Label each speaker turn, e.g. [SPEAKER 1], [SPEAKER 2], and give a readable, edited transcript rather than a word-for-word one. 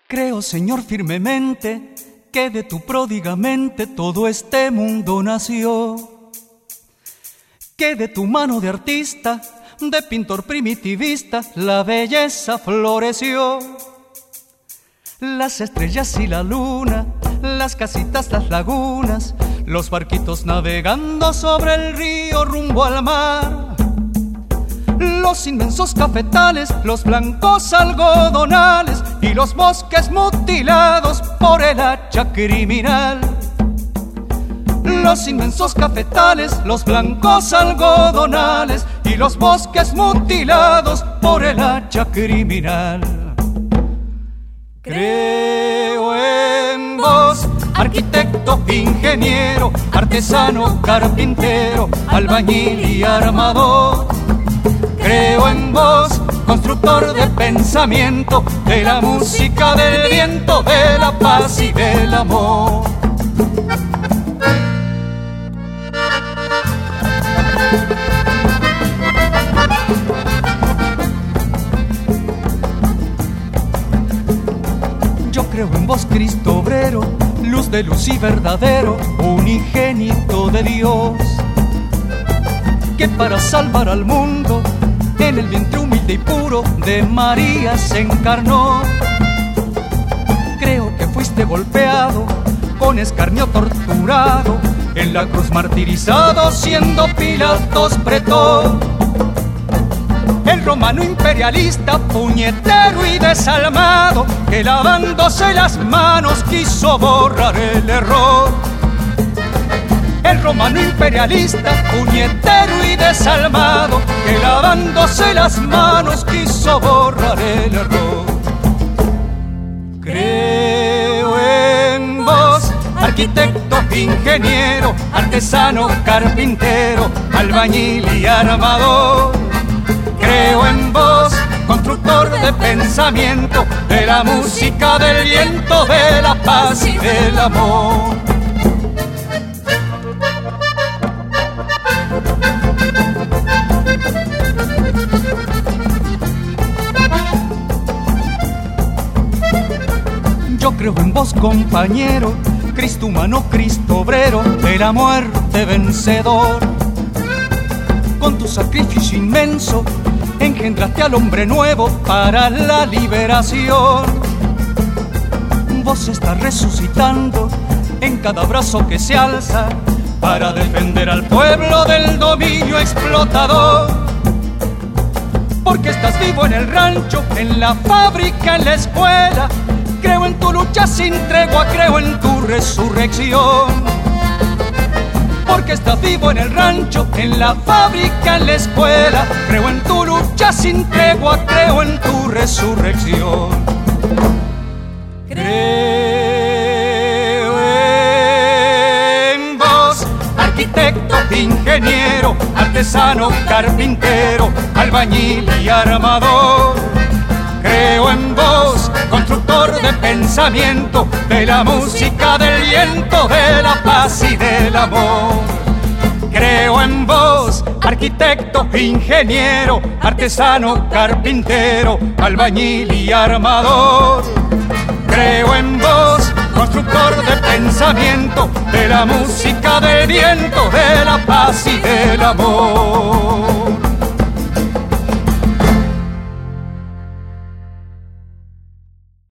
[SPEAKER 1] Creo, Señor, firmemente que de tu pródiga mente todo este mundo nació, que de tu mano de artista, de pintor primitivista, la belleza floreció. Las estrellas y la luna, las casitas, las lagunas, los barquitos navegando sobre el río rumbo al mar, los inmensos cafetales, los blancos algodonales y los bosques mutilados por el hacha criminal. Los inmensos cafetales, los blancos algodonales y los bosques mutilados por el hacha criminal. Creo en vos, arquitecto, ingeniero, artesano, carpintero, albañil y armador. Creo en vos, constructor de pensamiento, de la música, del viento, de la paz y del amor. Yo creo en vos, Cristo obrero, luz de luz y verdadero, unigénito de Dios, que para salvar al mundo en el vientre humilde y puro de María se encarnó. Creo que fuiste golpeado, con escarnio torturado, en la cruz martirizado, siendo Pilatos pretor. El romano imperialista, puñetero y desalmado, que lavándose las manos quiso borrar el error. El romano imperialista, puñetero y desalmado, que lavándose las manos quiso borrar el error. Creo en vos, arquitecto, ingeniero, artesano, carpintero, albañil y armador. Creo en vos, constructor de pensamiento, de la música, del viento, de la paz y del amor. Yo creo en vos, compañero, Cristo humano, Cristo obrero, de la muerte vencedor. Con tu sacrificio inmenso engendraste al hombre nuevo para la liberación. Vos estás resucitando en cada brazo que se alza para defender al pueblo del dominio explotador. Porque estás vivo en el rancho, en la fábrica, en la escuela. Creo en tu lucha sin tregua, creo en tu resurrección. Porque estás vivo en el rancho, en la fábrica, en la escuela. Creo en tu lucha sin tregua, creo en tu resurrección. Creo en vos, arquitecto, ingeniero, artesano, carpintero, albañil y armador. Creo en vos, constructor de pensamiento, de la música, del viento, de la paz y del amor. Creo en vos, arquitecto, ingeniero, artesano, carpintero, albañil y armador. Creo en vos, constructor de pensamiento, de la música, del viento, de la paz y del amor.